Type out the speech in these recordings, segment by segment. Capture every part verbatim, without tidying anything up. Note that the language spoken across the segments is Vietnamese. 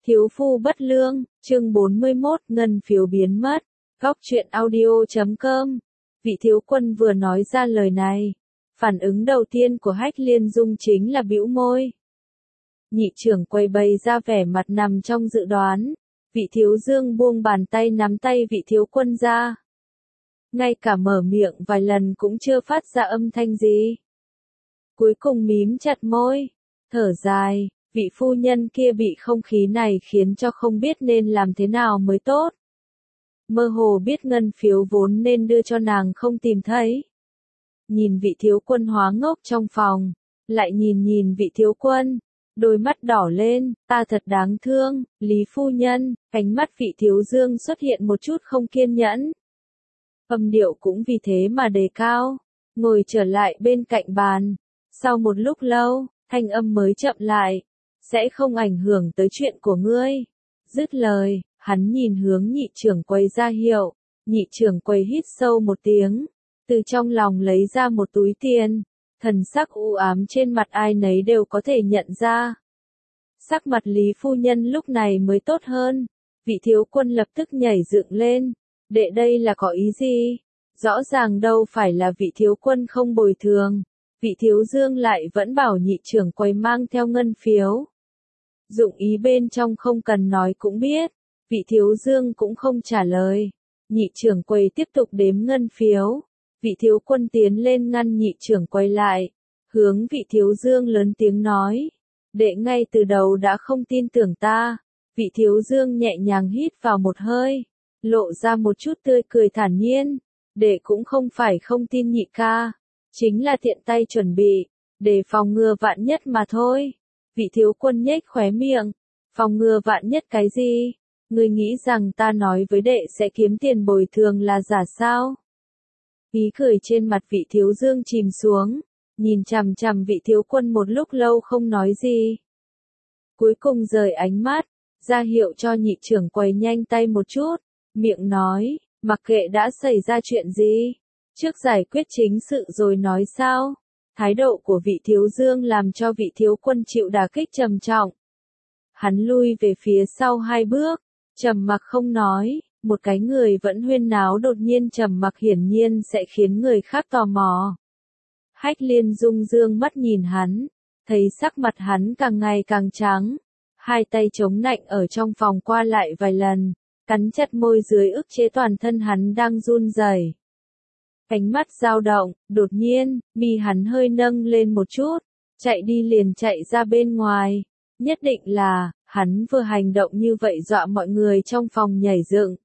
Thiếu phu bất lương, chương bốn mươi mốt, ngân phiếu biến mất. Góc truyện audio chấm com. Vị thiếu quân vừa nói ra lời này. Phản ứng đầu tiên của Hách Liên Dung chính là bĩu môi. Nhị trưởng quầy bày ra vẻ mặt nằm trong dự đoán. Vị thiếu dương buông bàn tay nắm tay vị thiếu quân ra. Ngay cả mở miệng vài lần cũng chưa phát ra âm thanh gì. Cuối cùng mím chặt môi, thở dài. Vị phu nhân kia bị không khí này khiến cho không biết nên làm thế nào mới tốt. Mơ hồ biết ngân phiếu vốn nên đưa cho nàng không tìm thấy. Nhìn vị thiếu quân hóa ngốc trong phòng, lại nhìn nhìn vị thiếu quân, đôi mắt đỏ lên, ta thật đáng thương, Lý phu nhân, ánh mắt vị thiếu dương xuất hiện một chút không kiên nhẫn. Âm điệu cũng vì thế mà đề cao, ngồi trở lại bên cạnh bàn. Sau một lúc lâu, thanh âm mới chậm lại. Sẽ không ảnh hưởng tới chuyện của ngươi. Dứt lời, hắn nhìn hướng nhị trưởng quầy ra hiệu. Nhị trưởng quầy hít sâu một tiếng. Từ trong lòng lấy ra một túi tiền. Thần sắc u ám trên mặt ai nấy đều có thể nhận ra. Sắc mặt Lý phu nhân lúc này mới tốt hơn. Vị thiếu quân lập tức nhảy dựng lên. Đệ đây là có ý gì? Rõ ràng đâu phải là vị thiếu quân không bồi thường. Vị thiếu dương lại vẫn bảo nhị trưởng quầy mang theo ngân phiếu. Dụng ý bên trong không cần nói cũng biết, vị thiếu dương cũng không trả lời. Nhị trưởng quầy tiếp tục đếm ngân phiếu. Vị thiếu quân tiến lên ngăn nhị trưởng quầy lại. Hướng vị thiếu dương lớn tiếng nói. Đệ ngay từ đầu đã không tin tưởng ta. Vị thiếu dương nhẹ nhàng hít vào một hơi. Lộ ra một chút tươi cười thản nhiên. Đệ cũng không phải không tin nhị ca. Chính là tiện tay chuẩn bị. Để phòng ngừa vạn nhất mà thôi. Vị thiếu quân nhếch khóe miệng, phòng ngừa vạn nhất cái gì? Ngươi nghĩ rằng ta nói với đệ sẽ kiếm tiền bồi thường là giả sao? Ý cười trên mặt vị thiếu dương chìm xuống, nhìn chằm chằm vị thiếu quân một lúc lâu không nói gì. Cuối cùng rời ánh mắt, ra hiệu cho nhị trưởng quầy nhanh tay một chút, miệng nói, mặc kệ đã xảy ra chuyện gì, trước giải quyết chính sự rồi nói sao? Thái độ của vị thiếu dương làm cho vị thiếu quân chịu đả kích trầm trọng. Hắn lui về phía sau hai bước, trầm mặc không nói, một cái người vẫn huyên náo đột nhiên trầm mặc hiển nhiên sẽ khiến người khác tò mò. Hách Liên Dung dương mắt nhìn hắn, thấy sắc mặt hắn càng ngày càng trắng, hai tay chống nạnh ở trong phòng qua lại vài lần, cắn chặt môi dưới ức chế toàn thân hắn đang run rẩy. Ánh mắt dao động, đột nhiên, mi hắn hơi nâng lên một chút, chạy đi liền chạy ra bên ngoài. Nhất định là, hắn vừa hành động như vậy dọa mọi người trong phòng nhảy dựng.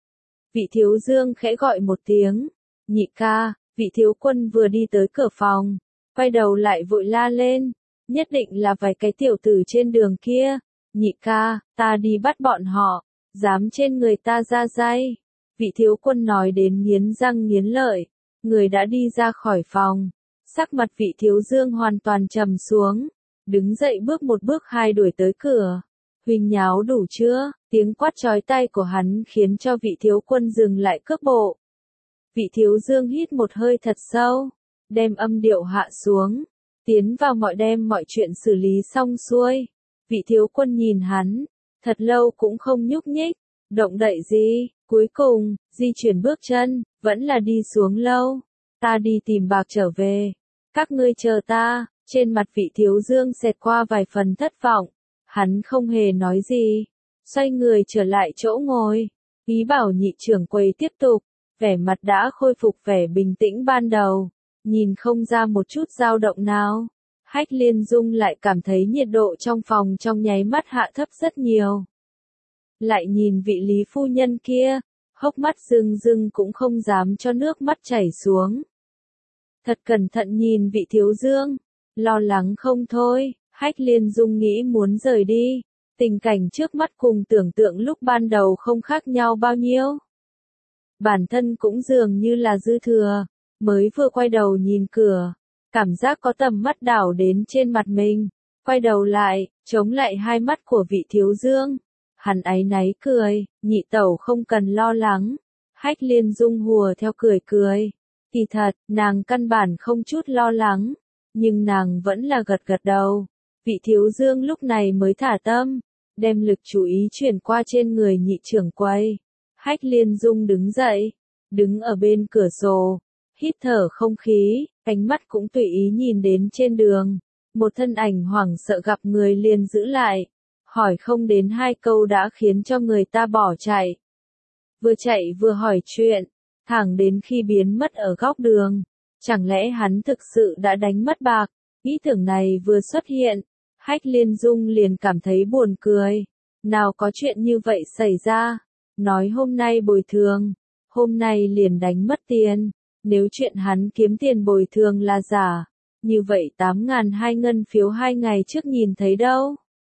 Vị thiếu dương khẽ gọi một tiếng, nhị ca, vị thiếu quân vừa đi tới cửa phòng, quay đầu lại vội la lên, nhất định là vài cái tiểu tử trên đường kia, nhị ca, ta đi bắt bọn họ, dám trên người ta ra dây. Vị thiếu quân nói đến nghiến răng nghiến lợi, người đã đi ra khỏi phòng, sắc mặt vị thiếu dương hoàn toàn trầm xuống, đứng dậy bước một bước hai đuổi tới cửa. Huỳnh nháo đủ chưa? Tiếng quát chói tai của hắn khiến cho vị thiếu quân dừng lại cước bộ. Vị thiếu dương hít một hơi thật sâu, đem âm điệu hạ xuống, tiến vào mọi đem mọi chuyện xử lý xong xuôi. Vị thiếu quân nhìn hắn, thật lâu cũng không nhúc nhích, động đậy gì, cuối cùng, di chuyển bước chân, vẫn là đi xuống lâu. Ta đi tìm bạc trở về. Các ngươi chờ ta, trên mặt vị thiếu dương xẹt qua vài phần thất vọng. Hắn không hề nói gì, xoay người trở lại chỗ ngồi. Ý bảo nhị trưởng quầy tiếp tục, vẻ mặt đã khôi phục vẻ bình tĩnh ban đầu, nhìn không ra một chút dao động nào. Hách Liên Dung lại cảm thấy nhiệt độ trong phòng trong nháy mắt hạ thấp rất nhiều. Lại nhìn vị Lý phu nhân kia, hốc mắt rưng rưng cũng không dám cho nước mắt chảy xuống. Thật cẩn thận nhìn vị thiếu dương, lo lắng không thôi. Hách Liên Dung nghĩ muốn rời đi, tình cảnh trước mắt cùng tưởng tượng lúc ban đầu không khác nhau bao nhiêu. Bản thân cũng dường như là dư thừa, mới vừa quay đầu nhìn cửa, cảm giác có tầm mắt đảo đến trên mặt mình, quay đầu lại, chống lại hai mắt của vị thiếu dương. Hắn áy náy cười, nhị tẩu không cần lo lắng. Hách Liên Dung hùa theo cười cười. Kỳ thật, nàng căn bản không chút lo lắng, nhưng nàng vẫn là gật gật đầu. Vị thiếu dương lúc này mới thả tâm, đem lực chú ý chuyển qua trên người nhị trưởng quầy. Hách Liên Dung đứng dậy, đứng ở bên cửa sổ, hít thở không khí, ánh mắt cũng tùy ý nhìn đến trên đường. Một thân ảnh hoảng sợ gặp người liền giữ lại, hỏi không đến hai câu đã khiến cho người ta bỏ chạy. Vừa chạy vừa hỏi chuyện, thẳng đến khi biến mất ở góc đường. Chẳng lẽ hắn thực sự đã đánh mất bạc? Ý tưởng này vừa xuất hiện, Hách Liên Dung liền cảm thấy buồn cười. Nào có chuyện như vậy xảy ra, nói hôm nay bồi thường, hôm nay liền đánh mất tiền. Nếu chuyện hắn kiếm tiền bồi thường là giả, như vậy tám ngàn hai ngân phiếu hai ngày trước nhìn thấy đâu?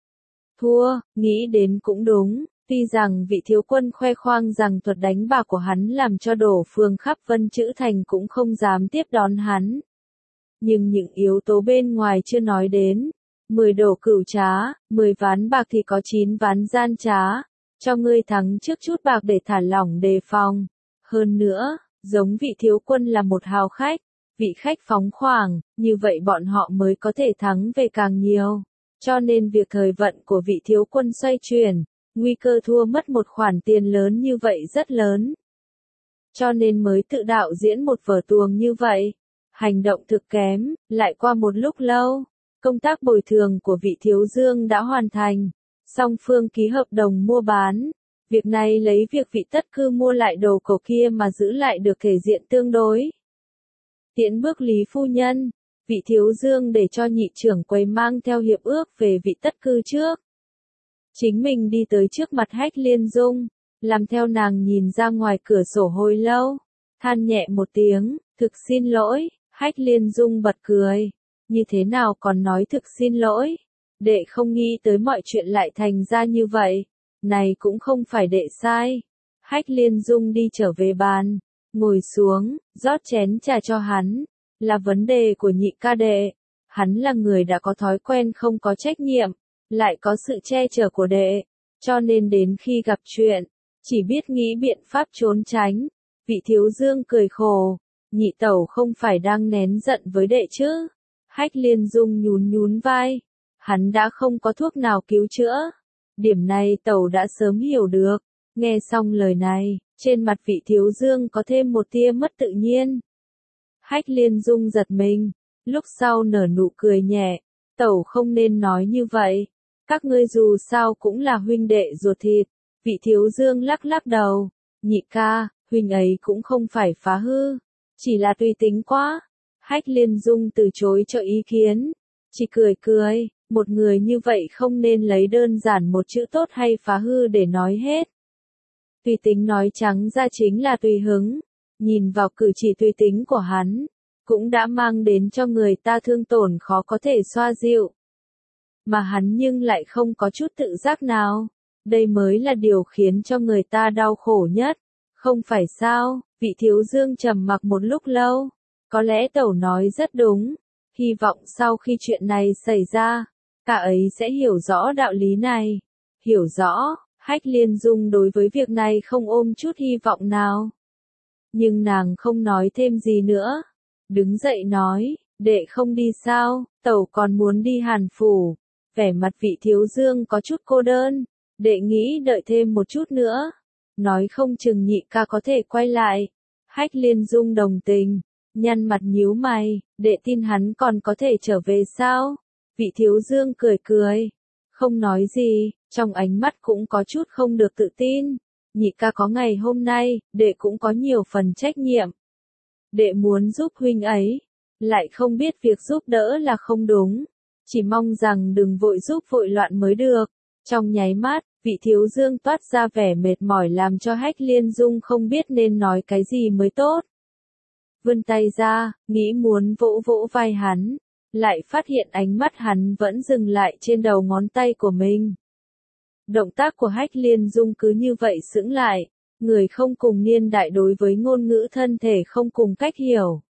Thua, nghĩ đến cũng đúng, tuy rằng vị thiếu quân khoe khoang rằng thuật đánh bạc của hắn làm cho đổ phương khắp Vân Chữ Thành cũng không dám tiếp đón hắn. Nhưng những yếu tố bên ngoài chưa nói đến, mười đổ cửu trá, mười ván bạc thì có chín ván gian trá, cho ngươi thắng trước chút bạc để thả lỏng đề phòng. Hơn nữa, giống vị thiếu quân là một hào khách, vị khách phóng khoáng, như vậy bọn họ mới có thể thắng về càng nhiều. Cho nên việc thời vận của vị thiếu quân xoay chuyển, nguy cơ thua mất một khoản tiền lớn như vậy rất lớn. Cho nên mới tự đạo diễn một vở tuồng như vậy. Hành động thực kém, lại qua một lúc lâu, công tác bồi thường của vị thiếu dương đã hoàn thành. Song phương ký hợp đồng mua bán. Việc này lấy việc vị tất cư mua lại đồ cổ kia mà giữ lại được thể diện tương đối. Tiễn bước Lý phu nhân, vị thiếu dương để cho nhị trưởng quầy mang theo hiệp ước về vị tất cư trước. Chính mình đi tới trước mặt Hách Liên Dung, làm theo nàng nhìn ra ngoài cửa sổ hồi lâu, than nhẹ một tiếng, thực xin lỗi. Hách Liên Dung bật cười, như thế nào còn nói thực xin lỗi, đệ không nghĩ tới mọi chuyện lại thành ra như vậy, này cũng không phải đệ sai. Hách Liên Dung đi trở về bàn, ngồi xuống, rót chén trà cho hắn, là vấn đề của nhị ca đệ, hắn là người đã có thói quen không có trách nhiệm, lại có sự che chở của đệ, cho nên đến khi gặp chuyện, chỉ biết nghĩ biện pháp trốn tránh. Vị thiếu dương cười khổ, nhị tẩu không phải đang nén giận với đệ chứ? Hách Liên Dung nhún nhún vai, hắn đã không có thuốc nào cứu chữa. Điểm này tẩu đã sớm hiểu được. Nghe xong lời này, trên mặt vị thiếu dương có thêm một tia mất tự nhiên. Hách Liên Dung giật mình, lúc sau nở nụ cười nhẹ, tẩu không nên nói như vậy, các ngươi dù sao cũng là huynh đệ ruột thịt. Vị thiếu dương lắc lắc đầu, nhị ca, huynh ấy cũng không phải phá hư, chỉ là tùy tính quá. Hách Liên Dung từ chối cho ý kiến, chỉ cười cười, một người như vậy không nên lấy đơn giản một chữ tốt hay phá hư để nói hết. Tùy tính nói trắng ra chính là tùy hứng, nhìn vào cử chỉ tùy tính của hắn, cũng đã mang đến cho người ta thương tổn khó có thể xoa dịu. Mà hắn nhưng lại không có chút tự giác nào, đây mới là điều khiến cho người ta đau khổ nhất, không phải sao? Vị thiếu dương trầm mặc một lúc lâu, có lẽ tẩu nói rất đúng, hy vọng sau khi chuyện này xảy ra, cả ấy sẽ hiểu rõ đạo lý này. Hiểu rõ, Hách Liên Dung đối với việc này không ôm chút hy vọng nào. Nhưng nàng không nói thêm gì nữa, đứng dậy nói, đệ không đi sao, tẩu còn muốn đi Hàn Phủ. Vẻ mặt vị thiếu dương có chút cô đơn, đệ nghĩ đợi thêm một chút nữa, nói không chừng nhị ca có thể quay lại. Hách Liên Dung đồng tình, nhăn mặt nhíu mày, đệ tin hắn còn có thể trở về sao? Vị thiếu dương cười cười, không nói gì, trong ánh mắt cũng có chút không được tự tin. Nhị ca có ngày hôm nay, đệ cũng có nhiều phần trách nhiệm. Đệ muốn giúp huynh ấy, lại không biết việc giúp đỡ là không đúng. Chỉ mong rằng đừng vội giúp vội loạn mới được. Trong nháy mắt, vị thiếu dương toát ra vẻ mệt mỏi làm cho Hách Liên Dung không biết nên nói cái gì mới tốt. Vươn tay ra, nghĩ muốn vỗ vỗ vai hắn, lại phát hiện ánh mắt hắn vẫn dừng lại trên đầu ngón tay của mình. Động tác của Hách Liên Dung cứ như vậy sững lại, người không cùng niên đại đối với ngôn ngữ thân thể không cùng cách hiểu.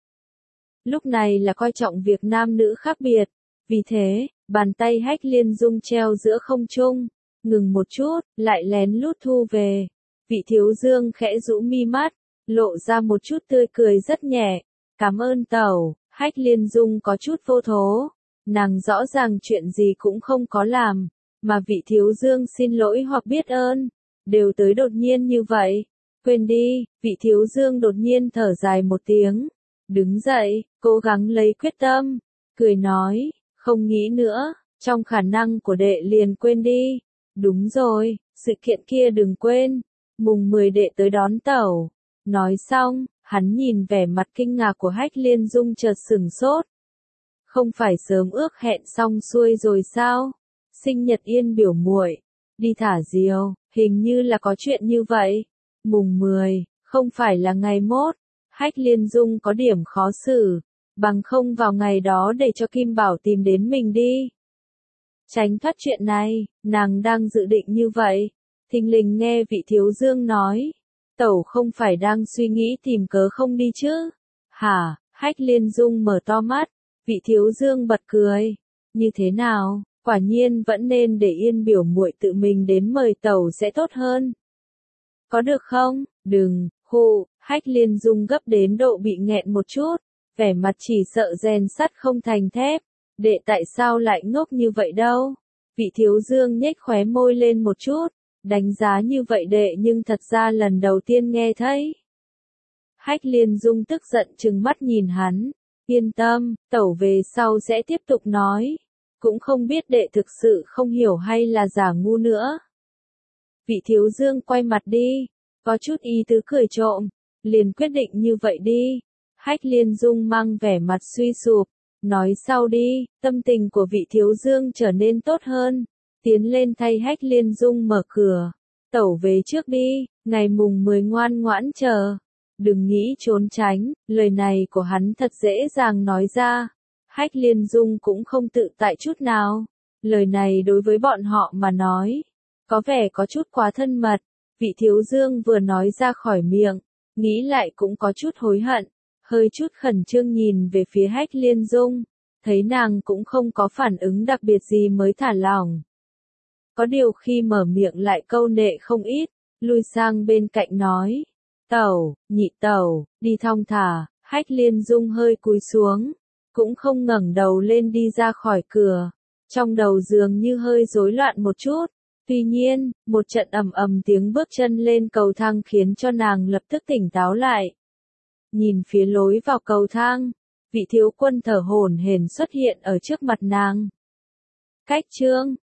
Lúc này là coi trọng việc nam nữ khác biệt, vì thế, bàn tay Hách Liên Dung treo giữa không trung, ngừng một chút, lại lén lút thu về. Vị thiếu dương khẽ rũ mi mắt, lộ ra một chút tươi cười rất nhẹ, cảm ơn tẩu. Hách Liên Dung có chút vô thố, nàng rõ ràng chuyện gì cũng không có làm, mà vị thiếu dương xin lỗi hoặc biết ơn, đều tới đột nhiên như vậy. Quên đi, vị thiếu dương đột nhiên thở dài một tiếng, đứng dậy, cố gắng lấy quyết tâm, cười nói, không nghĩ nữa, trong khả năng của đệ liền quên đi. Đúng rồi, sự kiện kia đừng quên, mùng mười đệ tới đón tẩu. Nói xong, hắn nhìn vẻ mặt kinh ngạc của Hách Liên Dung chợt sửng sốt. Không phải sớm ước hẹn xong xuôi rồi sao? Sinh nhật Yên biểu muội, đi thả diều, hình như là có chuyện như vậy. Mùng mười, không phải là ngày mốt. Hách Liên Dung có điểm khó xử, bằng không vào ngày đó để cho Kim Bảo tìm đến mình đi. Tránh thoát chuyện này, nàng đang dự định như vậy. Thình lình nghe vị thiếu dương nói, tẩu không phải đang suy nghĩ tìm cớ không đi chứ? Hả? Hách Liên Dung mở to mắt, vị thiếu dương bật cười. Như thế nào? Quả nhiên vẫn nên để Yên biểu muội tự mình đến mời tẩu sẽ tốt hơn. Có được không? Đừng, hù, Hách Liên Dung gấp đến độ bị nghẹn một chút, vẻ mặt chỉ sợ rèn sắt không thành thép. Đệ tại sao lại ngốc như vậy đâu? Vị thiếu dương nhếch khóe môi lên một chút, đánh giá như vậy đệ nhưng thật ra lần đầu tiên nghe thấy. Hách Liên Dung tức giận trừng mắt nhìn hắn, yên tâm, tẩu về sau sẽ tiếp tục nói, cũng không biết đệ thực sự không hiểu hay là giả ngu nữa. Vị thiếu dương quay mặt đi, có chút ý tứ cười trộm, liền quyết định như vậy đi. Hách Liên Dung mang vẻ mặt suy sụp, nói sau đi. Tâm tình của vị thiếu dương trở nên tốt hơn, tiến lên thay Hách Liên Dung mở cửa. Tẩu về trước đi, ngày mùng mười ngoan ngoãn chờ. Đừng nghĩ trốn tránh, lời này của hắn thật dễ dàng nói ra. Hách Liên Dung cũng không tự tại chút nào. Lời này đối với bọn họ mà nói, có vẻ có chút quá thân mật. Vị thiếu dương vừa nói ra khỏi miệng, nghĩ lại cũng có chút hối hận, hơi chút khẩn trương nhìn về phía Hách Liên Dung, thấy nàng cũng không có phản ứng đặc biệt gì mới thả lỏng. Có điều khi mở miệng lại câu nệ không ít, lui sang bên cạnh nói, tẩu, nhị tẩu, đi thong thả. Hách Liên Dung hơi cúi xuống, cũng không ngẩng đầu lên đi ra khỏi cửa, trong đầu dường như hơi rối loạn một chút. Tuy nhiên, một trận ầm ầm tiếng bước chân lên cầu thang khiến cho nàng lập tức tỉnh táo lại. Nhìn phía lối vào cầu thang, vị thiếu quân thở hổn hển xuất hiện ở trước mặt nàng. Cách chương